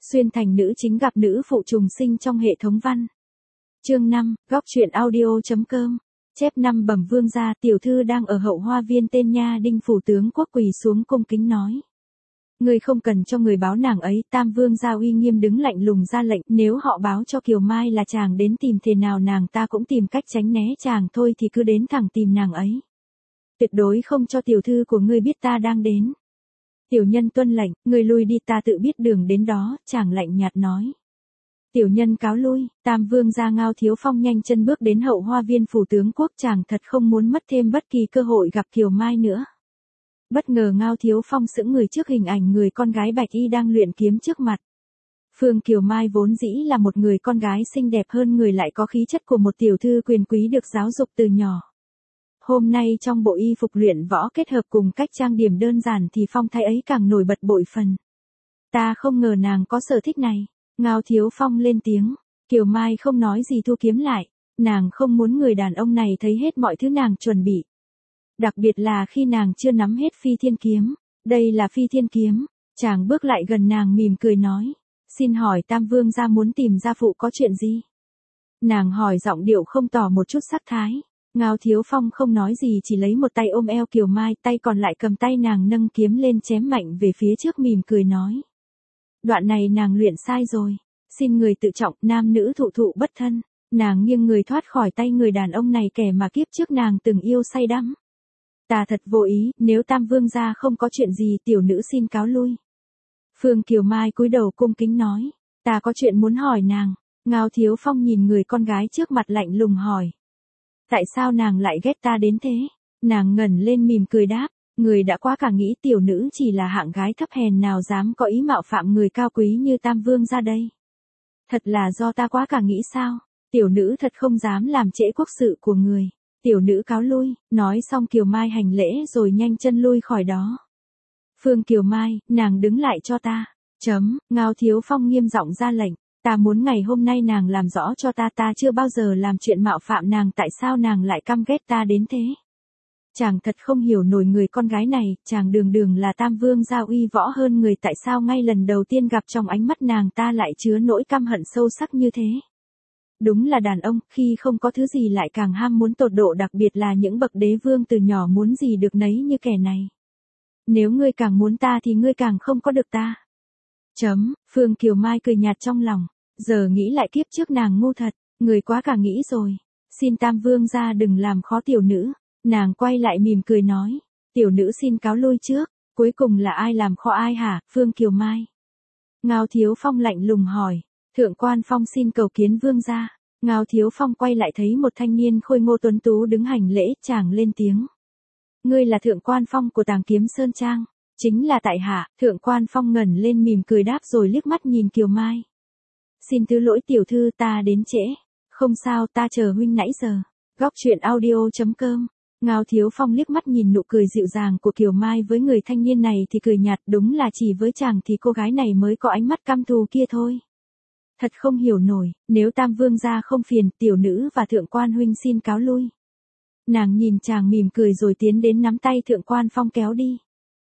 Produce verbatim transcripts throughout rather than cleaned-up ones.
Xuyên thành nữ chính gặp nữ phụ trùng sinh trong hệ thống văn. Chương năm, góc truyện audio.com. Chép năm bẩm vương gia, tiểu thư đang ở hậu hoa viên tên nha đinh phủ tướng quốc quỳ xuống cung kính nói. Người không cần cho người báo nàng ấy, tam vương gia uy nghiêm đứng lạnh lùng ra lệnh, nếu họ báo cho Kiều Mai là chàng đến tìm thế nào nàng ta cũng tìm cách tránh né chàng thôi thì cứ đến thẳng tìm nàng ấy. Tuyệt đối không cho tiểu thư của ngươi biết ta đang đến. Tiểu nhân tuân lệnh, người lui đi, ta tự biết đường đến đó, chàng lạnh nhạt nói. Tiểu nhân cáo lui, tam vương gia Ngao Thiếu Phong nhanh chân bước đến hậu hoa viên phủ tướng quốc, chàng thật không muốn mất thêm bất kỳ cơ hội gặp Kiều Mai nữa. Bất ngờ Ngao Thiếu Phong sững người trước hình ảnh người con gái bạch y đang luyện kiếm trước mặt. Phương Kiều Mai vốn dĩ là một người con gái xinh đẹp hơn người, lại có khí chất của một tiểu thư quyền quý được giáo dục từ nhỏ. Hôm nay trong bộ y phục luyện võ kết hợp cùng cách trang điểm đơn giản thì phong thái ấy càng nổi bật bội phần. Ta không ngờ nàng có sở thích này. Ngao Thiếu Phong lên tiếng. Kiều Mai không nói gì thu kiếm lại. Nàng không muốn người đàn ông này thấy hết mọi thứ nàng chuẩn bị. Đặc biệt là khi nàng chưa nắm hết phi thiên kiếm. Đây là phi thiên kiếm. Chàng bước lại gần nàng mỉm cười nói. Xin hỏi tam vương gia muốn tìm gia phụ có chuyện gì? Nàng hỏi giọng điệu không tỏ một chút sắc thái. Ngao Thiếu Phong không nói gì, chỉ lấy một tay ôm eo Kiều Mai, tay còn lại cầm tay nàng nâng kiếm lên chém mạnh về phía trước, mỉm cười nói. Đoạn này nàng luyện sai rồi. Xin người tự trọng, nam nữ thụ thụ bất thân. Nàng nghiêng người thoát khỏi tay người đàn ông này, kẻ mà kiếp trước nàng từng yêu say đắm. Ta thật vô ý, nếu tam vương gia không có chuyện gì, tiểu nữ xin cáo lui. Phương Kiều Mai cúi đầu cung kính nói. Ta có chuyện muốn hỏi nàng. Ngao Thiếu Phong nhìn người con gái trước mặt lạnh lùng hỏi. Tại sao nàng lại ghét ta đến thế? Nàng ngẩng lên mỉm cười đáp. Người đã quá cả nghĩ, tiểu nữ chỉ là hạng gái thấp hèn nào dám có ý mạo phạm người cao quý như tam vương gia đây. Thật là do ta quá cả nghĩ sao? Tiểu nữ thật không dám làm trễ quốc sự của người. Tiểu nữ cáo lui. Nói xong Kiều Mai hành lễ rồi nhanh chân lui khỏi đó. Phương Kiều Mai, nàng đứng lại cho ta. Chấm, Ngao Thiếu Phong nghiêm giọng ra lệnh. Ta muốn ngày hôm nay nàng làm rõ cho ta, ta chưa bao giờ làm chuyện mạo phạm nàng, tại sao nàng lại căm ghét ta đến thế? Chàng thật không hiểu nổi người con gái này, chàng đường đường là tam vương gia uy võ hơn người, tại sao ngay lần đầu tiên gặp trong ánh mắt nàng ta lại chứa nỗi căm hận sâu sắc như thế? Đúng là đàn ông, khi không có thứ gì lại càng ham muốn tột độ, đặc biệt là những bậc đế vương từ nhỏ muốn gì được nấy như kẻ này. Nếu ngươi càng muốn ta thì ngươi càng không có được ta. Chấm, Phương Kiều Mai cười nhạt trong lòng. Giờ nghĩ lại kiếp trước nàng ngu thật, người quá cả nghĩ rồi. Xin tam vương gia đừng làm khó tiểu nữ. Nàng quay lại mỉm cười nói. Tiểu nữ xin cáo lui trước. Cuối cùng là ai làm khó ai hả, Phương Kiều Mai? Ngao Thiếu Phong lạnh lùng hỏi. Thượng quan Phong xin cầu kiến vương gia. Ngao Thiếu Phong quay lại thấy một thanh niên khôi ngô tuấn tú đứng hành lễ, chàng lên tiếng. Ngươi là Thượng quan Phong của Tàng Kiếm Sơn Trang. Chính là tại hạ. Thượng quan Phong ngẩng lên mỉm cười đáp rồi liếc mắt nhìn Kiều Mai. Xin thứ lỗi tiểu thư, ta đến trễ. Không sao, ta chờ huynh nãy giờ. Góc truyện audio.com. Ngao Thiếu Phong liếc mắt nhìn nụ cười dịu dàng của Kiều Mai với người thanh niên này thì cười nhạt, đúng là chỉ với chàng thì cô gái này mới có ánh mắt căm thù kia thôi. Thật không hiểu nổi, nếu tam vương gia không phiền, tiểu nữ và thượng quan huynh xin cáo lui. Nàng nhìn chàng mỉm cười rồi tiến đến nắm tay thượng quan Phong kéo đi.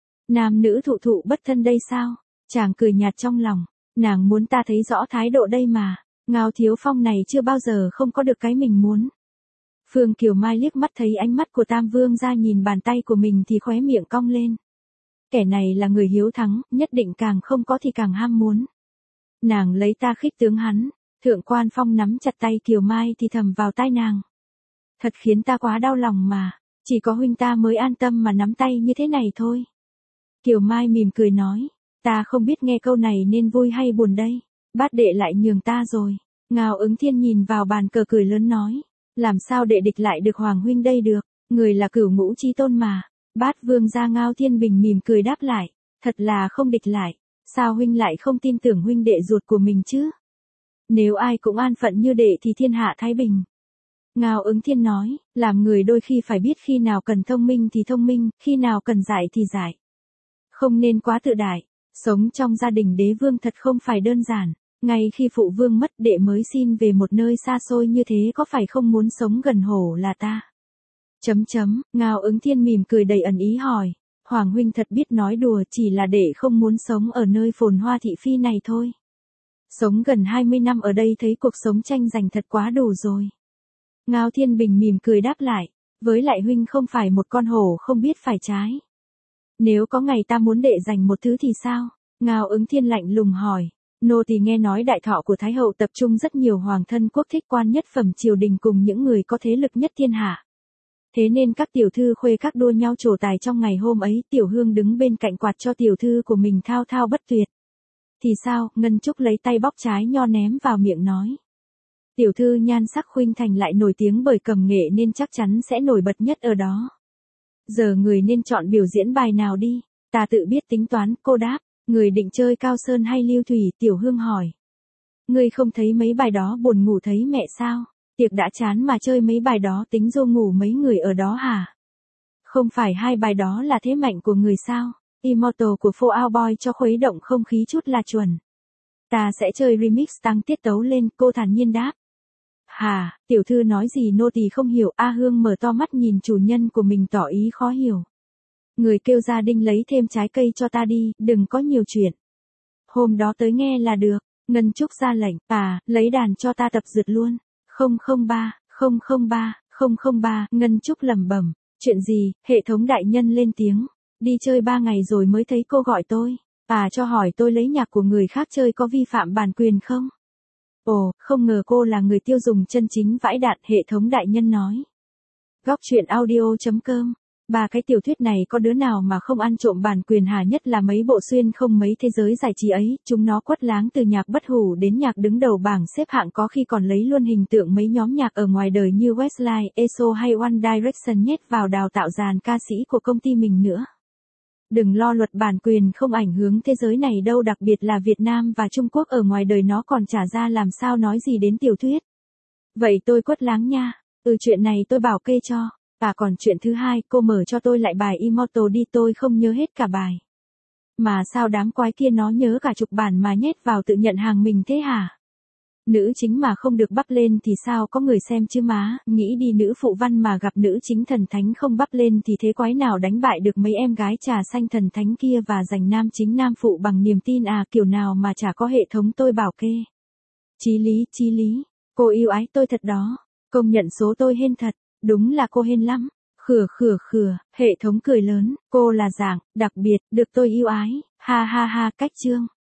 Nam nữ thụ thụ bất thân đây sao? Chàng cười nhạt trong lòng. Nàng muốn ta thấy rõ thái độ đây mà. Ngao Thiếu Phong này chưa bao giờ không có được cái mình muốn. Phương Kiều Mai liếc mắt thấy ánh mắt của tam vương gia nhìn bàn tay của mình thì khóe miệng cong lên. Kẻ này là người hiếu thắng, nhất định càng không có thì càng ham muốn. Nàng lấy ta khích tướng hắn. Thượng quan Phong nắm chặt tay Kiều Mai thì thầm vào tai nàng. Thật khiến ta quá đau lòng mà. Chỉ có huynh ta mới an tâm mà nắm tay như thế này thôi. Kiều Mai mỉm cười nói. Ta không biết nghe câu này nên vui hay buồn đây. Bát đệ lại nhường ta rồi. Ngao Ứng Thiên nhìn vào bàn cờ cười lớn nói. Làm sao đệ địch lại được Hoàng huynh đây được. Người là cửu ngũ chi tôn mà. Bát vương gia Ngao Thiên Bình mỉm cười đáp lại. Thật là không địch lại. Sao huynh lại không tin tưởng huynh đệ ruột của mình chứ? Nếu ai cũng an phận như đệ thì thiên hạ thái bình. Ngao Ứng Thiên nói. Làm người đôi khi phải biết khi nào cần thông minh thì thông minh, khi nào cần dạy thì dạy. Không nên quá tự đại. Sống trong gia đình đế vương thật không phải đơn giản. Ngay khi phụ vương mất, đệ mới xin về một nơi xa xôi như thế, có phải không muốn sống gần hổ là ta? Chấm chấm, Ngao Ứng Thiên mỉm cười đầy ẩn ý hỏi. Hoàng huynh thật biết nói đùa, chỉ là đệ không muốn sống ở nơi phồn hoa thị phi này thôi. Sống gần hai mươi năm ở đây thấy cuộc sống tranh giành thật quá đủ rồi. Ngao Thiên Bình mỉm cười đáp lại, với lại huynh không phải một con hổ không biết phải trái. Nếu có ngày ta muốn đệ giành một thứ thì sao? Ngao Ứng Thiên lạnh lùng hỏi. Nô tỳ nghe nói đại thọ của Thái hậu tập trung rất nhiều hoàng thân quốc thích quan nhất phẩm triều đình cùng những người có thế lực nhất thiên hạ. Thế nên các tiểu thư khuê các đua nhau trổ tài trong ngày hôm ấy, Tiểu Hương đứng bên cạnh quạt cho tiểu thư của mình thao thao bất tuyệt. Thì sao? Ngân Trúc lấy tay bóc trái nho ném vào miệng nói. Tiểu thư nhan sắc khuynh thành lại nổi tiếng bởi cầm nghệ nên chắc chắn sẽ nổi bật nhất ở đó. Giờ người nên chọn biểu diễn bài nào đi? Ta tự biết tính toán, cô đáp. Người định chơi Cao Sơn hay Lưu Thủy? Tiểu Hương hỏi. Ngươi không thấy mấy bài đó buồn ngủ thấy mẹ sao? Tiệc đã chán mà chơi mấy bài đó tính dô ngủ mấy người ở đó hả? Không phải hai bài đó là thế mạnh của người sao? Immortal của Fall Out Boy cho khuấy động không khí chút là chuẩn. Ta sẽ chơi remix tăng tiết tấu lên, cô thản nhiên đáp. Hà, tiểu thư nói gì nô tỳ không hiểu. A Hương mở to mắt nhìn chủ nhân của mình tỏ ý khó hiểu. Người kêu gia đình lấy thêm trái cây cho ta đi, đừng có nhiều chuyện. Hôm đó tới nghe là được. Ngân Trúc ra lệnh, à, lấy đàn cho ta tập dượt luôn. không không ba, không không ba, không không ba, Ngân Trúc lẩm bẩm. Chuyện gì? Hệ thống đại nhân lên tiếng. Đi chơi ba ngày rồi mới thấy cô gọi tôi. À, cho hỏi tôi lấy nhạc của người khác chơi có vi phạm bản quyền không? Ồ, không ngờ cô là người tiêu dùng chân chính vãi đạn, hệ thống đại nhân nói. Góc truyện audio chấm com. Ba cái tiểu thuyết này có đứa nào mà không ăn trộm bản quyền hả? Nhất là mấy bộ xuyên không mấy thế giới giải trí ấy, chúng nó quất láng từ nhạc bất hủ đến nhạc đứng đầu bảng xếp hạng, có khi còn lấy luôn hình tượng mấy nhóm nhạc ở ngoài đời như Westlife, e ét o hay One Direction nhét vào đào tạo dàn ca sĩ của công ty mình nữa. Đừng lo, luật bản quyền không ảnh hưởng thế giới này đâu, đặc biệt là Việt Nam và Trung Quốc, ở ngoài đời nó còn trả ra làm sao nói gì đến tiểu thuyết. Vậy tôi quất láng nha. Ừ, chuyện này tôi bảo kê cho. À, còn chuyện thứ hai, cô mở cho tôi lại bài Immortal đi, tôi không nhớ hết cả bài. Mà sao đám quái kia nó nhớ cả chục bản mà nhét vào tự nhận hàng mình thế hả? Nữ chính mà không được bắp lên thì sao có người xem chứ má, nghĩ đi, nữ phụ văn mà gặp nữ chính thần thánh không bắp lên thì thế quái nào đánh bại được mấy em gái trà xanh thần thánh kia và giành nam chính nam phụ bằng niềm tin à, kiểu nào mà chả có hệ thống tôi bảo kê. Chí lý, chí lý, cô yêu ái tôi thật đó, công nhận số tôi hên thật, đúng là cô hên lắm. Khửa khửa khửa, hệ thống cười lớn, cô là dạng, đặc biệt, được tôi yêu ái, ha ha ha, cách chương.